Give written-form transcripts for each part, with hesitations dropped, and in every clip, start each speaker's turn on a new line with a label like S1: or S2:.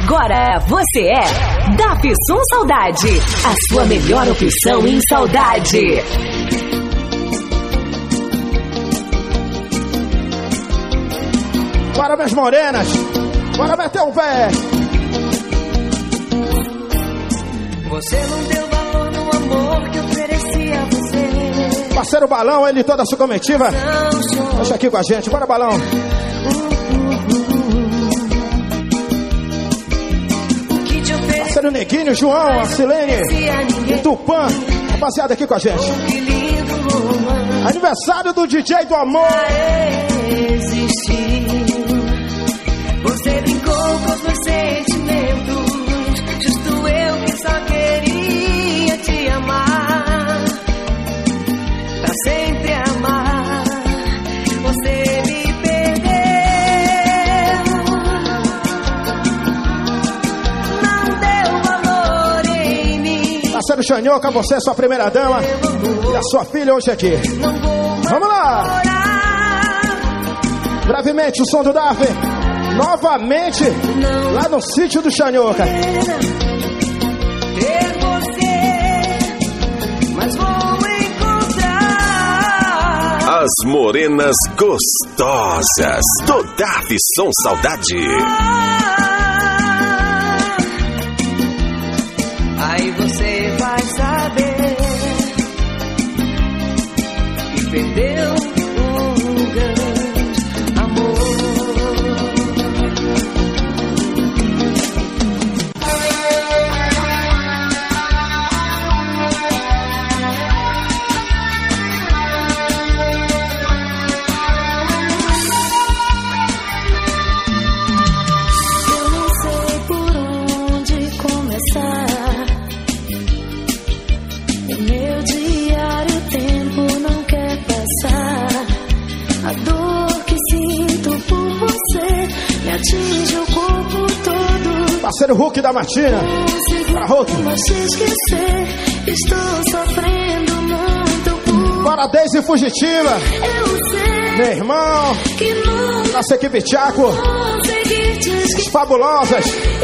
S1: Agora você é Dafson Saudade, a sua melhor opção em saudade.
S2: Bora, minhas morenas, bora meter o pé.
S3: Você não deu valor no amor que ofereci a você.
S2: Parceiro Balão, ele e toda a sua comitiva. Deixa aqui com a gente, bora, Balão. Parceiro Neguinho, João, a Silene, o Tupã, rapaziada aqui com a gente. Aniversário do DJ do Amor.
S3: Você brincou com os meus sentimentos. Justo eu que só queria te amar, pra sempre amar. Você me perdeu. Não deu valor em mim.
S2: Parceiro Xanhoca, você é sua primeira dama e a sua filha hoje aqui. Vamos lá! Brevemente o som do Darwin. Novamente, lá no sítio do Xanhoca.
S3: Ter você, mas vou encontrar
S4: as morenas gostosas do Dafson Saudade.
S3: Aí você vai saber que perdeu um grande amor.
S5: Atinge o corpo todo.
S2: Parceiro Hulk da Martina. Pra Hulk.
S5: Estou sofrendo muito por...
S2: Bora, Daisy Fugitiva.
S5: Eu sei,
S2: meu irmão,
S5: que nunca
S2: nossa equipe Tchaco, as fabulosas.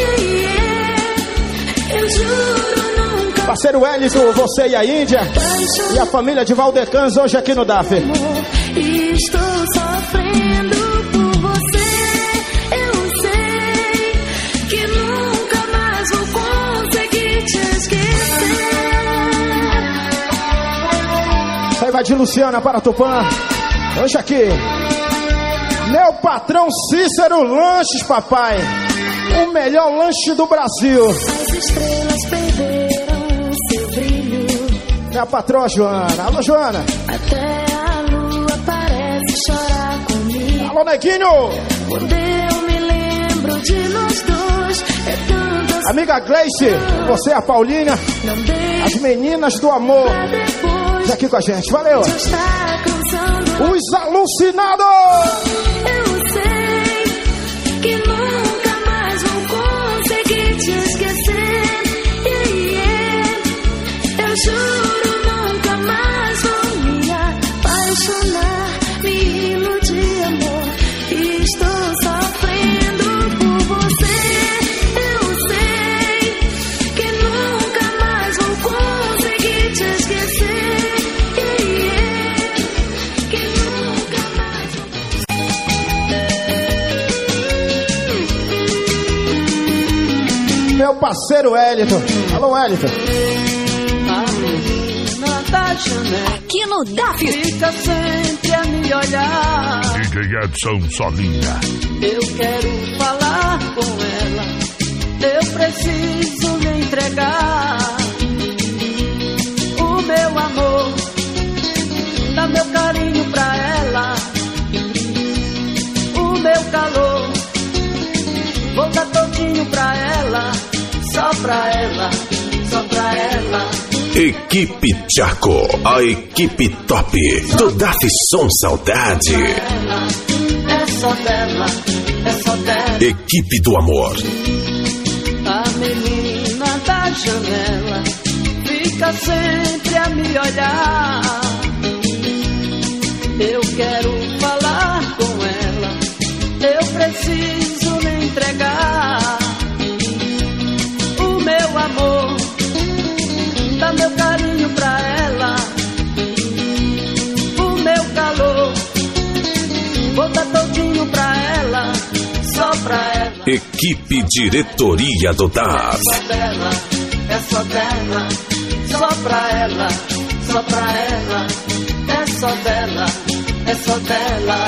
S5: Eu juro nunca.
S2: Parceiro Wellington, você e a Índia. E a família de Valdecans hoje aqui no DAF.
S5: Estou sofrendo por você. Eu sei que nunca mais vou conseguir te esquecer.
S2: Isso aí vai de Luciana para Tupã. Hoje aqui. Meu patrão Cícero Lanches, papai. O melhor lanche do Brasil.
S5: As estrelas perderam seu brilho.
S2: Minha patroa Joana. Alô, Joana.
S5: Até a lua parece chorar comigo.
S2: Alô, Neguinho.
S5: Quando eu me lembro de nós dois, é tantas...
S2: Amiga Gleice, você, a Paulinha, as meninas do amor. Tá aqui com a gente, valeu. Os alucinados.
S5: Eu sei que nunca mais vou conseguir te esquecer. Eu juro nunca mais vou me apaixonar, me iludir, amor. Estou sofrendo por você. Eu sei que nunca mais vou conseguir te esquecer. Que nunca mais vou...
S2: Meu parceiro Wellington. Alô, Wellington.
S1: Aqui no DAF.
S3: Fica sempre a me olhar.
S6: DJ Edson Solinha.
S3: Eu quero falar com ela. Eu preciso me entregar. O meu amor, dá meu carinho pra ela. O meu calor, vou dar todinho pra ela. Só pra ela, só pra ela.
S4: Equipe Tchaco, a equipe top do Dafson Saudade.
S3: É só dela, é só dela.
S4: Equipe do amor.
S3: A menina da janela fica sempre a me olhar. Eu quero falar com ela. Eu preciso me entregar.
S4: Equipe Diretoria do DAF.
S3: É só dela, só pra ela, só pra ela. É só dela, é só dela.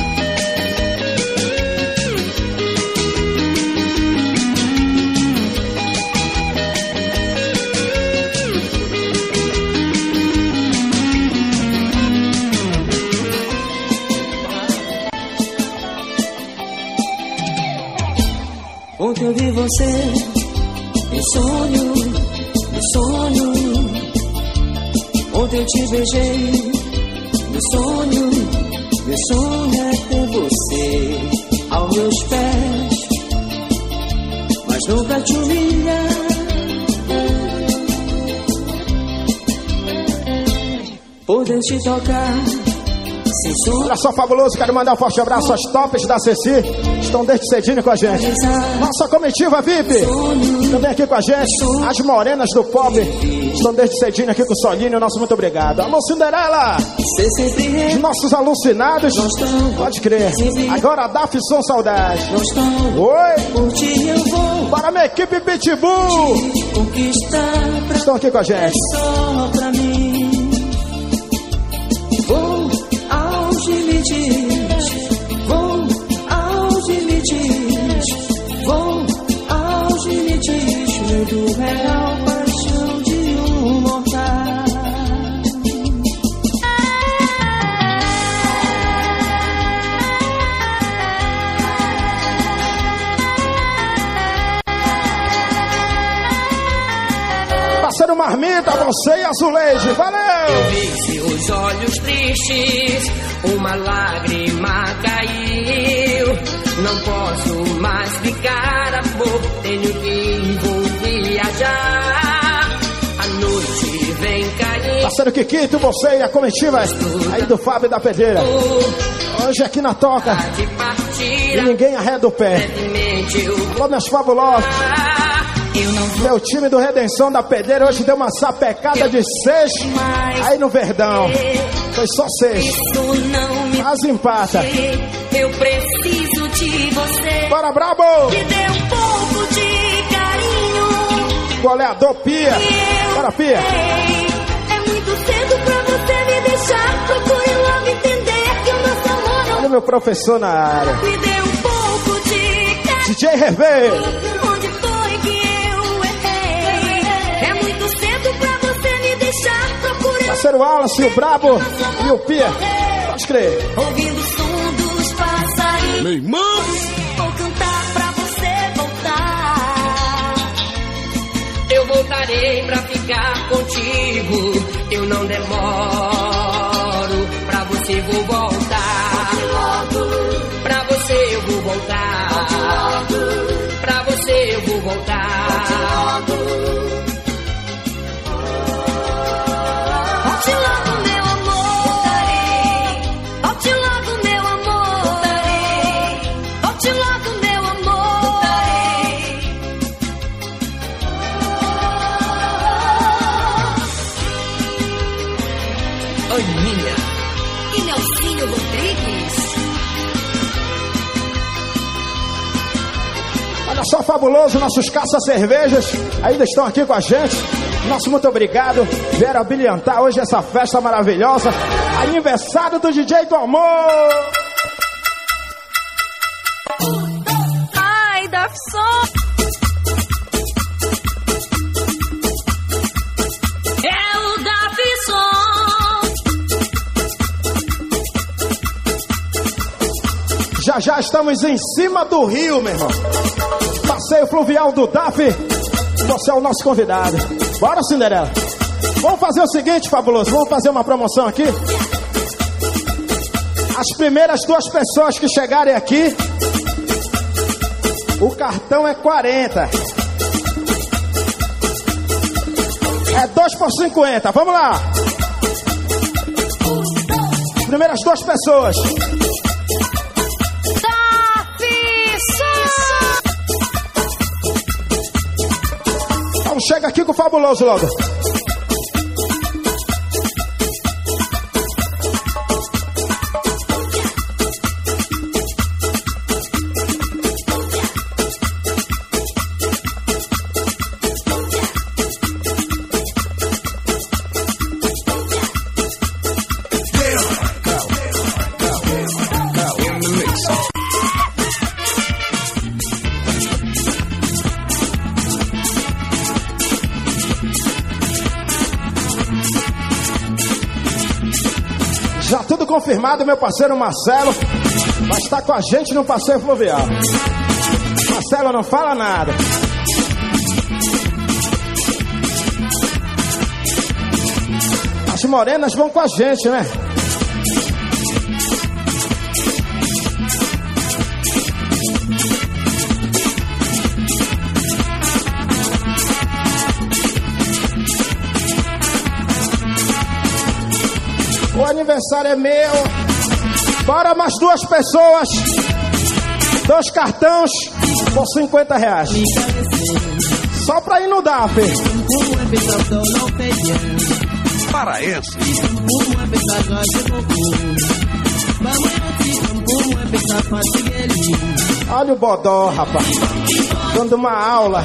S5: Ontem eu vi você, meu sonho, meu sonho. Ontem eu te beijei, meu sonho é ter você aos meus pés, mas nunca te humilhar. Poder te tocar.
S2: Olha só, fabuloso, quero mandar um forte abraço às tops da Ceci. Estão desde cedinho com a gente. Nossa comitiva VIP também aqui com a gente. As morenas do pop estão desde cedinho aqui com o Solinho. Nosso muito obrigado. Alô, Cinderela. Os nossos alucinados. Pode crer. Agora a DAF Som Saudade. Oi. Para a minha equipe Pitbull. Estão aqui com a gente.
S5: Vou aos limites, vou aos limites, medo real, paixão de um mortal.
S2: Parceiro Marmita, você e Azuleide, valeu!
S7: Eu vi seus olhos tristes, uma lágrima caiu. Não posso mais ficar, amor, tenho que vou viajar. A noite vem cair.
S2: Parceiro Kikito, você e a comitiva aí do Fábio e da Pedreira. Hoje aqui na toca e ninguém arreda o pé. Alô, meus fabulosos. Meu time do Redenção da Pedreira hoje deu uma sapecada de 6 aí no Verdão. Foi só 6. Mas empata.
S5: Eu preciso de você.
S2: Bora, brabo!
S5: Me dê um pouco de carinho.
S2: Goleador Pia. Bora, Pia.
S5: É muito cedo pra você me deixar. Procure logo entender que o nosso amor não...
S2: Olha o meu professor na área.
S5: Me dê um pouco de carinho.
S2: DJ Hervé.
S5: Onde foi que eu errei? É muito cedo pra você me deixar. Procure
S2: Parceiro Wallace, o Brabo e o Pia. Pode crer.
S5: ouvindo o som dos passarinhos.
S6: Meu irmão!
S5: Vou cantar pra você voltar.
S7: Eu voltarei pra ficar contigo. Eu não demoro, pra você vou voltar. Pra você eu vou voltar. Pra você eu vou voltar.
S5: Volte logo, meu amor. Volte logo, meu amor. Volte logo, meu amor.
S7: Aninha
S5: E Nelsinho Rodrigues.
S2: Olha só, fabuloso, nossos caça-cervejas ainda estão aqui com a gente. Nosso muito obrigado. Vieram abrilhantar hoje essa festa maravilhosa. Aniversário do DJ do Amor.
S5: Ai, DAF Som. É o DAF Som.
S2: Já já estamos em cima do rio, meu irmão. Passeio fluvial do DAF. Você é o nosso convidado. Bora, Cinderela. Vamos fazer o seguinte, fabuloso. Vamos fazer uma promoção aqui. As primeiras 2 pessoas que chegarem aqui, o cartão é 40. É 2 por 50. Vamos lá. Primeiras 2 pessoas. Então chega aqui com o fabuloso logo. confirmado, meu parceiro Marcelo vai estar com a gente no passeio fluvial. Marcelo, não fala nada. As morenas vão com a gente, né? O aniversário é meu. Bora mais 2 pessoas. 2 cartões por R$50. Só pra ir no DAF.
S4: Paraense.
S2: Olha o bodó, rapaz. Dando uma aula.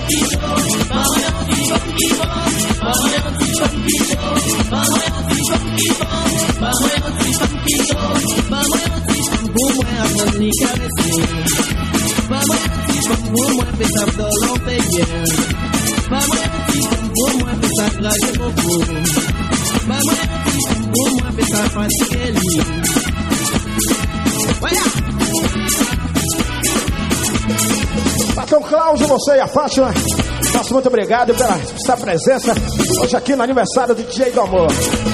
S2: Patrão Cláudio, você e a Fátima, nosso muito obrigado pela sua presença hoje aqui no aniversário do DJ do Amor.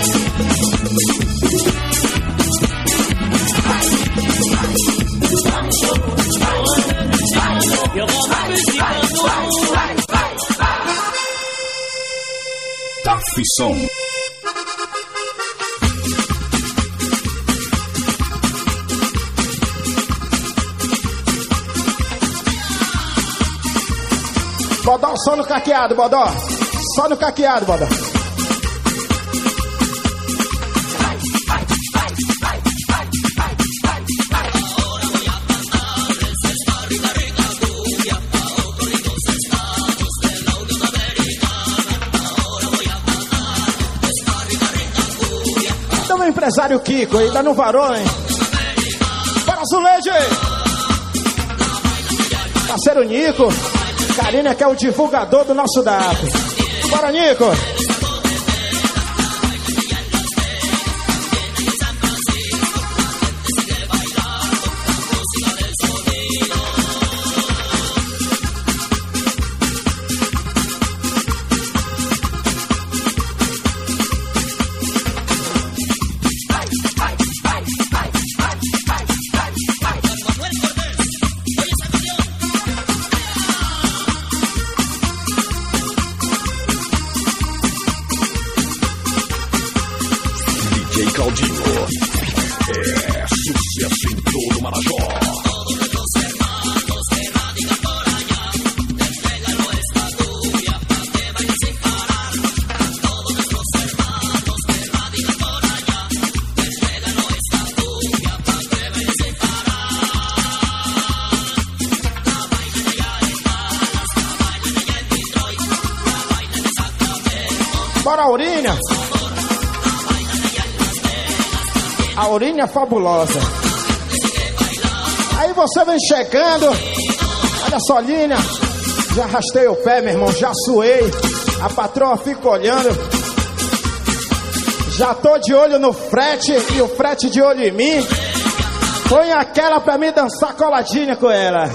S4: DAF Som.
S2: Bodó, só no caqueado, Bodó. Só no caqueado, Bodó. Então, meu empresário Kiko, ainda no varão, hein? Para Zuleide! Parceiro Nico. Karina, que é o divulgador do nosso DAF. Bora, Nico! Bora, Aurinha! A Aurinha fabulosa. Aí você vem chegando. Olha só, Linha. Já arrastei o pé, meu irmão. Já suei. A patroa fica olhando. Já tô de olho no frete. E o frete de olho em mim. Põe aquela pra mim dançar coladinha com ela.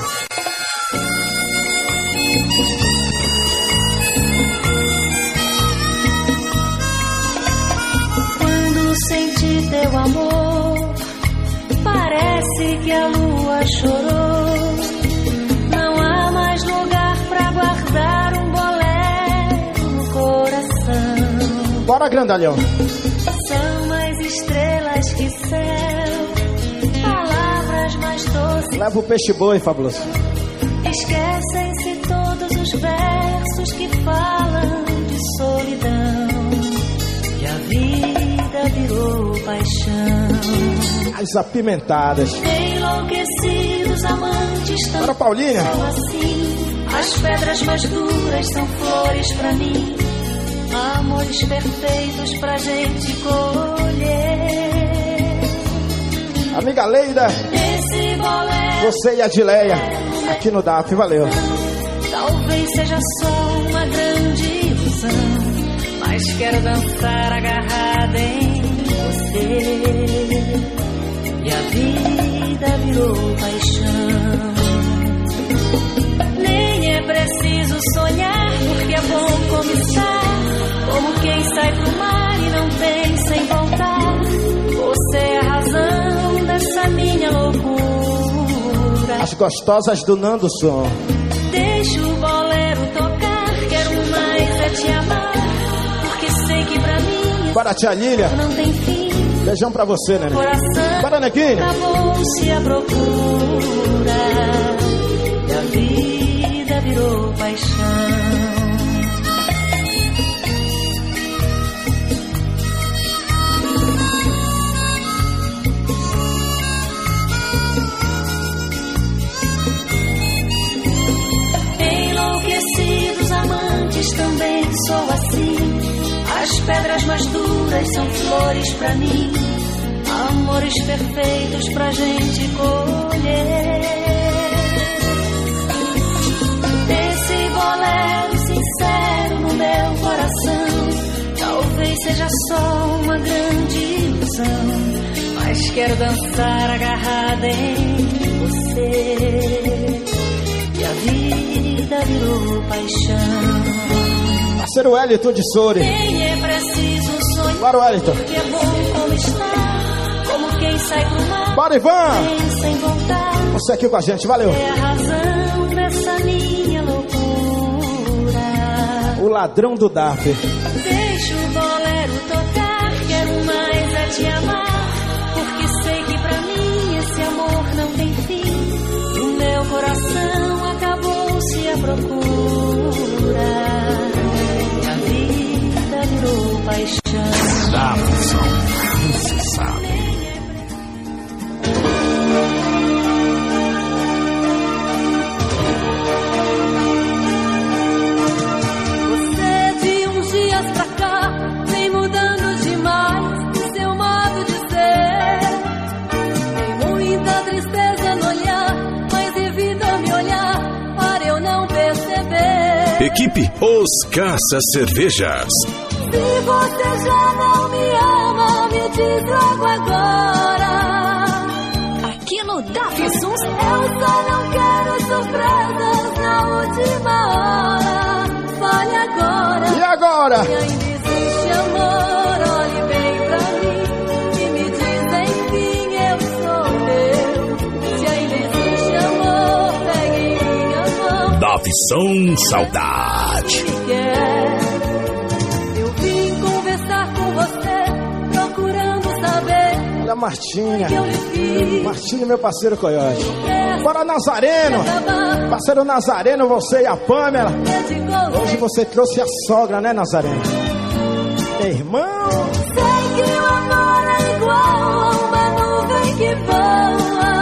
S5: Senti teu amor, parece que a lua chorou. Não há mais lugar pra guardar um bolero no coração.
S2: Bora, grandalhão.
S5: São mais estrelas que céu, palavras mais doces.
S2: Leva o peixe boi, fabuloso.
S5: Esquecem-se todos os versos que falam de solidão. E a vida virou paixão.
S2: As apimentadas.
S5: Enlouquecidos amantes tão
S2: Bora, Paulinha.
S5: assim. As pedras mais duras são flores pra mim. Amores perfeitos pra gente colher.
S2: Amiga Leida.
S5: Esse bolero,
S2: Você e a Dileia. Aqui no DAF, valeu.
S5: talvez seja só uma grande ilusão, mas quero dançar agarrada em você. E a vida virou paixão. Nem é preciso sonhar, porque é bom como estar, como quem sai pro mar e não pensa em voltar. Você é a razão dessa minha loucura.
S2: As gostosas do Nando Som.
S5: Deixa o bolero tocar, quero mais é te amar, porque sei que pra mim
S2: Para a tia Lília.
S5: não tem fim.
S2: Beijão pra você, né?
S5: Coração
S2: Para, Neguinho.
S5: acabou-se a procura. E a vida virou paixão. Enlouquecidos amantes também sou assim. As pedras mais duras são flores pra mim, amores perfeitos pra gente colher. Desse bolero sincero no meu coração, talvez seja só uma grande ilusão, mas quero dançar agarrada em você. E a vida virou paixão.
S2: Parceiro Wellington de Soure.
S5: Nem é preciso sonhar,
S2: Para o Wellington.
S5: que é bom como estar, como quem sai pro mar,
S2: Para, Ivan.
S5: pensa em voltar.
S2: Você aqui com a gente, valeu.
S5: É a razão dessa minha loucura.
S2: O ladrão do DAF.
S5: Deixa o bolero tocar, quero mais é te amar, porque sei que pra mim esse amor não tem fim. No meu coração acabou-se a procura. Virou paixão.
S4: Da função, você sabe.
S5: Você de uns dias pra cá vem mudando demais seu modo de ser. Tem muita tristeza no olhar, mas evita me olhar para eu não perceber.
S4: Equipe Os Caça Cervejas.
S5: Se você já não me ama, me diz logo agora.
S1: Aqui no DAF Sons.
S5: Eu só não quero surpresas na última hora. Fale agora.
S2: E agora?
S5: Se ainda existe amor, olhe bem pra mim e me diz enfim, eu sou teu. Se ainda existe amor, pegue em minha mão.
S4: Da Função Saudade.
S5: Me quer. Procurando saber
S2: Olha a Martinha.
S5: que eu lhe fiz.
S2: Martinha, meu parceiro Coyote. Bora, Nazareno. Parceiro Nazareno, você e a Pamela. Hoje você trouxe a sogra, né, Nazareno? Irmão.
S5: Sei que o amor é igual a uma nuvem que voa.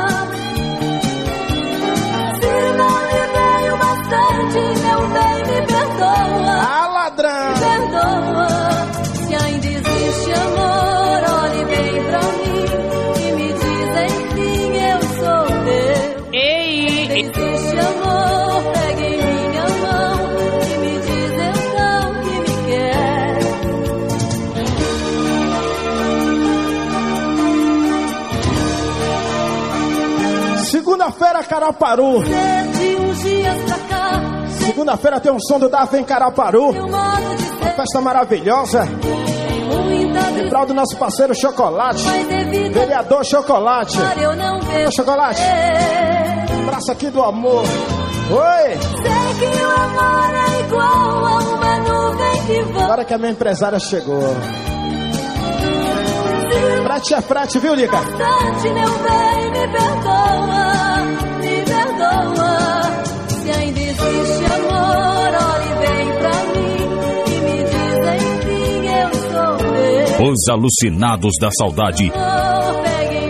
S5: Se não lhe veio bastante, meu bem, me perdoa.
S2: Ah, ladrão.
S5: Me perdoa. Se ainda existe amor, olhe bem pra mim e me diz enfim, eu sou teu. Se existe amor, pegue em minha mão e me diz então que me quer.
S2: Segunda-feira, Caraparu.
S5: De uns dias pra cá,
S2: Segunda-feira tem um som do DAF em Caraparu.
S5: meu modo de
S2: Uma
S5: ser
S2: festa maravilhosa.
S5: tem muita
S2: Em prol do nosso parceiro Chocolate.
S5: mas evita
S2: Vereador Chocolate.
S5: para eu não ver.
S2: Ô, Chocolate. Abraço aqui do amor. Oi.
S5: Sei que o amor é igual a uma nuvem que voa.
S2: Agora que a minha empresária chegou. Frete é frete, viu, Lica?
S5: Bastante, meu bem, me perdoa, me perdoa. Se ainda existe amor, olhe bem pra mim e me diz enfim, eu sou teu.
S4: Os Alucinados da Saudade.
S5: Amor, pegue em